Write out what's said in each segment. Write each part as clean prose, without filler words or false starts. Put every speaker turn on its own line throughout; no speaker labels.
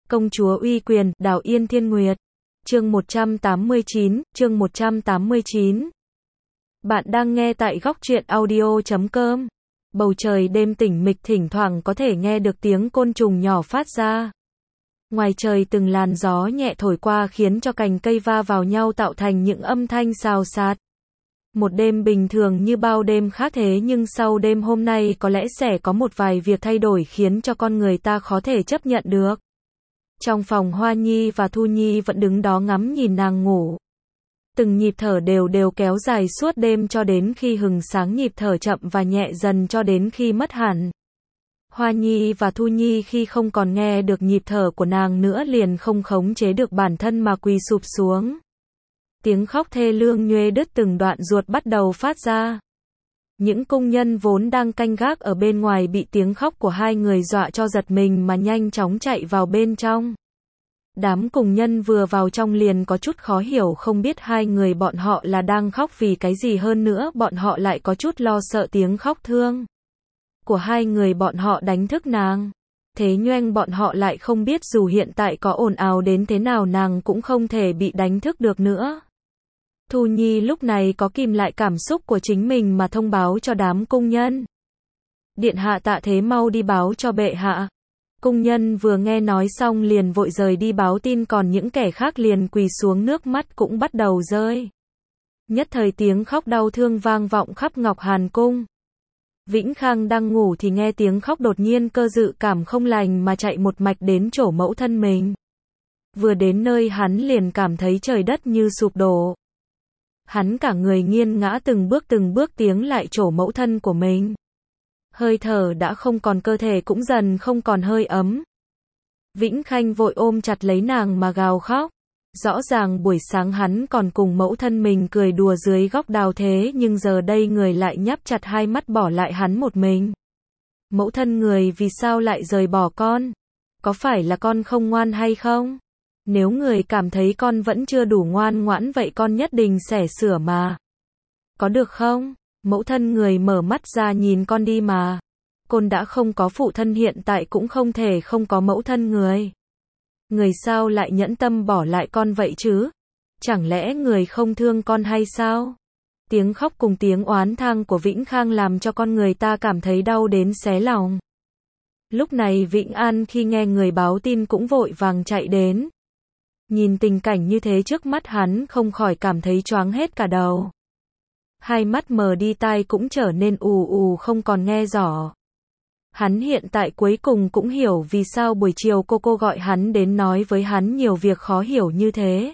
Công chúa uy quyền, Đào Yên Thiên Nguyệt. Chương 189. Bạn đang nghe tại góc truyện audio.com. Bầu trời đêm tĩnh mịch, thỉnh thoảng có thể nghe được tiếng côn trùng nhỏ phát ra. Ngoài trời từng làn gió nhẹ thổi qua khiến cho cành cây va vào nhau tạo thành những âm thanh xào xạc. Một đêm bình thường như bao đêm khác, thế nhưng sau đêm hôm nay có lẽ sẽ có một vài việc thay đổi khiến cho con người ta khó thể chấp nhận được. Trong phòng, Hoa Nhi và Thu Nhi vẫn đứng đó ngắm nhìn nàng ngủ. Từng nhịp thở đều đều kéo dài suốt đêm cho đến khi hừng sáng, nhịp thở chậm và nhẹ dần cho đến khi mất hẳn. Hoa Nhi và Thu Nhi khi không còn nghe được nhịp thở của nàng nữa liền không khống chế được bản thân mà quỳ sụp xuống. Tiếng khóc thê lương nhuê đứt từng đoạn ruột bắt đầu phát ra. Những công nhân vốn đang canh gác ở bên ngoài bị tiếng khóc của hai người dọa cho giật mình mà nhanh chóng chạy vào bên trong. Đám công nhân vừa vào trong liền có chút khó hiểu, không biết hai người bọn họ là đang khóc vì cái gì, hơn nữa bọn họ lại có chút lo sợ tiếng khóc thương của hai người bọn họ đánh thức nàng. Thế nhưng bọn họ lại không biết dù hiện tại có ồn ào đến thế nào nàng cũng không thể bị đánh thức được nữa. Thu Nhi lúc này có kìm lại cảm xúc của chính mình mà thông báo cho đám công nhân. Điện hạ, tạ thế mau đi báo cho bệ hạ. Công nhân vừa nghe nói xong liền vội rời đi báo tin, còn những kẻ khác liền quỳ xuống, nước mắt cũng bắt đầu rơi. Nhất thời tiếng khóc đau thương vang vọng khắp Ngọc Hàn Cung. Vĩnh Khang đang ngủ thì nghe tiếng khóc, đột nhiên cơ dự cảm không lành mà chạy một mạch đến chỗ mẫu thân mình. Vừa đến nơi hắn liền cảm thấy trời đất như sụp đổ. Hắn cả người nghiêng ngã từng bước tiến lại chỗ mẫu thân của mình. Hơi thở đã không còn, cơ thể cũng dần không còn hơi ấm. Vĩnh Khanh vội ôm chặt lấy nàng mà gào khóc. Rõ ràng buổi sáng hắn còn cùng mẫu thân mình cười đùa dưới gốc đào, thế nhưng giờ đây người lại nhắm chặt hai mắt bỏ lại hắn một mình. Mẫu thân, người vì sao lại rời bỏ con? Có phải là con không ngoan hay không? Nếu người cảm thấy con vẫn chưa đủ ngoan ngoãn vậy con nhất định sẽ sửa mà. Có được không? Mẫu thân, người mở mắt ra nhìn con đi mà. Con đã không có phụ thân, hiện tại cũng không thể không có mẫu thân người. Người sao lại nhẫn tâm bỏ lại con vậy chứ? Chẳng lẽ người không thương con hay sao? Tiếng khóc cùng tiếng oán than của Vĩnh Khang làm cho con người ta cảm thấy đau đến xé lòng. Lúc này Vĩnh An khi nghe người báo tin cũng vội vàng chạy đến. Nhìn tình cảnh như thế trước mắt, hắn không khỏi cảm thấy choáng hết cả đầu. Hai mắt mờ đi, tai cũng trở nên ù ù không còn nghe rõ. Hắn hiện tại cuối cùng cũng hiểu vì sao buổi chiều cô gọi hắn đến nói với hắn nhiều việc khó hiểu như thế.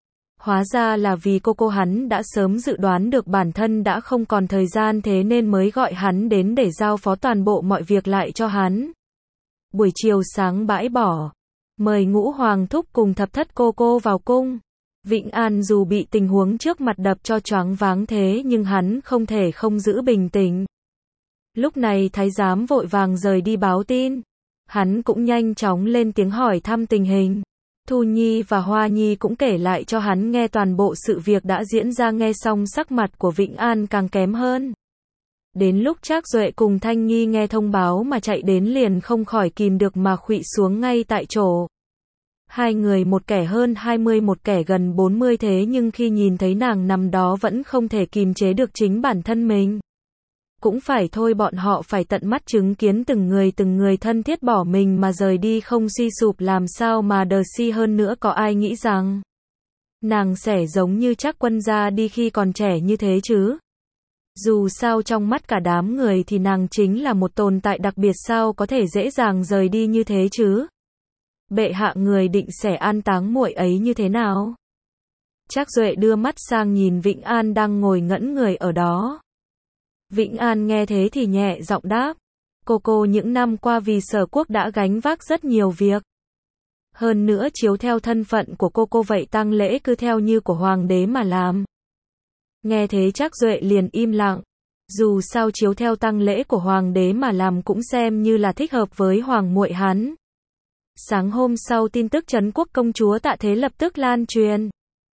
Hóa ra là vì cô hắn đã sớm dự đoán được bản thân đã không còn thời gian, thế nên mới gọi hắn đến để giao phó toàn bộ mọi việc lại cho hắn. Buổi chiều sáng bãi bỏ, mời Ngũ Hoàng thúc cùng thập thất cô vào cung. Vĩnh An dù bị tình huống trước mặt đập cho choáng váng thế nhưng hắn không thể không giữ bình tĩnh. Lúc này thái giám vội vàng rời đi báo tin. Hắn cũng nhanh chóng lên tiếng hỏi thăm tình hình. Thu Nhi và Hoa Nhi cũng kể lại cho hắn nghe toàn bộ sự việc đã diễn ra. Nghe xong sắc mặt của Vĩnh An càng kém hơn. Đến lúc Trác Duệ cùng Thanh Nhi nghe thông báo mà chạy đến liền không khỏi kìm được mà khuỵu xuống ngay tại chỗ. Hai người, một kẻ hơn 20, một kẻ gần 40, thế nhưng khi nhìn thấy nàng nằm đó vẫn không thể kìm chế được chính bản thân mình. Cũng phải thôi, bọn họ phải tận mắt chứng kiến từng người thân thiết bỏ mình mà rời đi không suy sụp, làm sao mà đờ si hơn nữa. Có ai nghĩ rằng nàng sẽ giống như Trác Quân ra đi khi còn trẻ như thế chứ? Dù sao trong mắt cả đám người thì nàng chính là một tồn tại đặc biệt, sao có thể dễ dàng rời đi như thế chứ? Bệ hạ, người định sẽ an táng muội ấy như thế nào? Trác Duệ đưa mắt sang nhìn Vĩnh An đang ngồi ngẩn người ở đó. Vĩnh An nghe thế thì nhẹ giọng đáp. Cô những năm qua vì Sở Quốc đã gánh vác rất nhiều việc. Hơn nữa chiếu theo thân phận của cô vậy tang lễ cứ theo như của hoàng đế mà làm. Nghe thế Trác Duệ liền im lặng. Dù sao chiếu theo tang lễ của hoàng đế mà làm cũng xem như là thích hợp với hoàng muội hắn. Sáng hôm sau tin tức Trấn Quốc công chúa Tạ Thế lập tức lan truyền.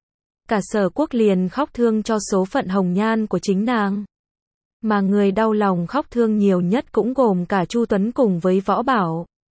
Cả Sở Quốc liền khóc thương cho số phận hồng nhan của chính nàng. Mà người đau lòng khóc thương nhiều nhất cũng gồm cả Chu Tuấn cùng với Võ Bảo.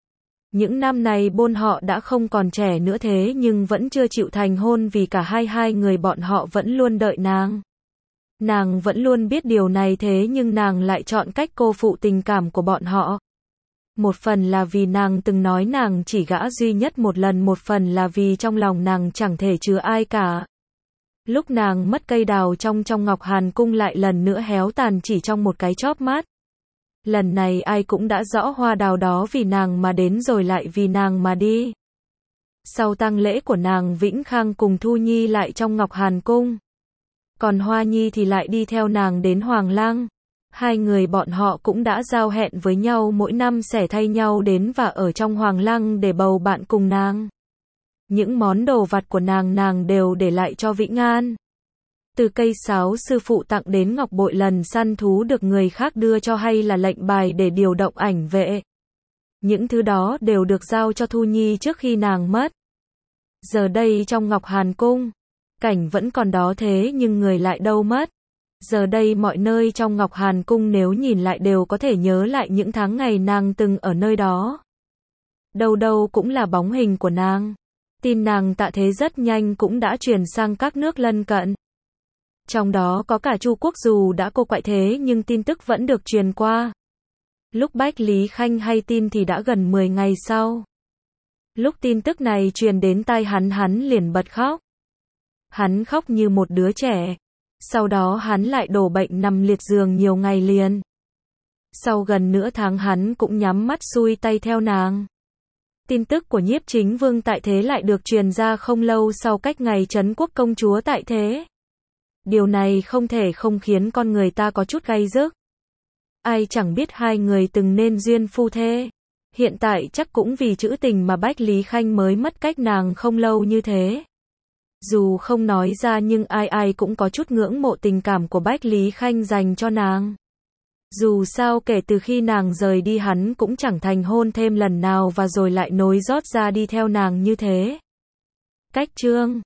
Những năm này bọn họ đã không còn trẻ nữa thế nhưng vẫn chưa chịu thành hôn vì cả hai người bọn họ vẫn luôn đợi nàng. Nàng vẫn luôn biết điều này thế nhưng nàng lại chọn cách cô phụ tình cảm của bọn họ. Một phần là vì nàng từng nói nàng chỉ gã duy nhất một lần, một phần là vì trong lòng nàng chẳng thể chứa ai cả. Lúc nàng mất cây đào trong Ngọc Hàn Cung lại lần nữa héo tàn chỉ trong một cái chóp mắt. Lần này ai cũng đã rõ hoa đào đó vì nàng mà đến rồi lại vì nàng mà đi. Sau tang lễ của nàng Vĩnh Khang cùng Thu Nhi lại trong Ngọc Hàn Cung. Còn Hoa Nhi thì lại đi theo nàng đến Hoàng Lăng. Hai người bọn họ cũng đã giao hẹn với nhau mỗi năm sẽ thay nhau đến và ở trong Hoàng Lăng để bầu bạn cùng nàng. Những món đồ vặt của nàng đều để lại cho Vĩnh An. Từ cây sáo sư phụ tặng đến ngọc bội lần săn thú được người khác đưa cho hay là lệnh bài để điều động ảnh vệ. Những thứ đó đều được giao cho Thu Nhi trước khi nàng mất. Giờ đây trong Ngọc Hàn Cung, cảnh vẫn còn đó thế nhưng người lại đâu mất. Giờ đây mọi nơi trong Ngọc Hàn Cung nếu nhìn lại đều có thể nhớ lại những tháng ngày nàng từng ở nơi đó. Đâu đâu cũng là bóng hình của nàng. Tin nàng tạ thế rất nhanh cũng đã truyền sang các nước lân cận. Trong đó có cả Chu Quốc dù đã cô quạnh thế nhưng tin tức vẫn được truyền qua. Lúc Bách Lý Khanh hay tin thì đã gần 10 ngày sau. Lúc tin tức này truyền đến tai hắn liền bật khóc. Hắn khóc như một đứa trẻ. Sau đó hắn lại đổ bệnh nằm liệt giường nhiều ngày liền. Sau gần nửa tháng hắn cũng nhắm mắt xuôi tay theo nàng. Tin tức của Nhiếp Chính Vương tại thế lại được truyền ra không lâu sau cách ngày Trấn Quốc công chúa tại thế. Điều này không thể không khiến con người ta có chút gay rức. Ai chẳng biết hai người từng nên duyên phu thê. Hiện tại chắc cũng vì trữ tình mà Bách Lý Khanh mới mất cách nàng không lâu như thế. Dù không nói ra nhưng ai cũng có chút ngưỡng mộ tình cảm của Bách Lý Khanh dành cho nàng. Dù sao kể từ khi nàng rời đi hắn cũng chẳng thành hôn thêm lần nào và rồi lại nối rót ra đi theo nàng như thế. Cách chương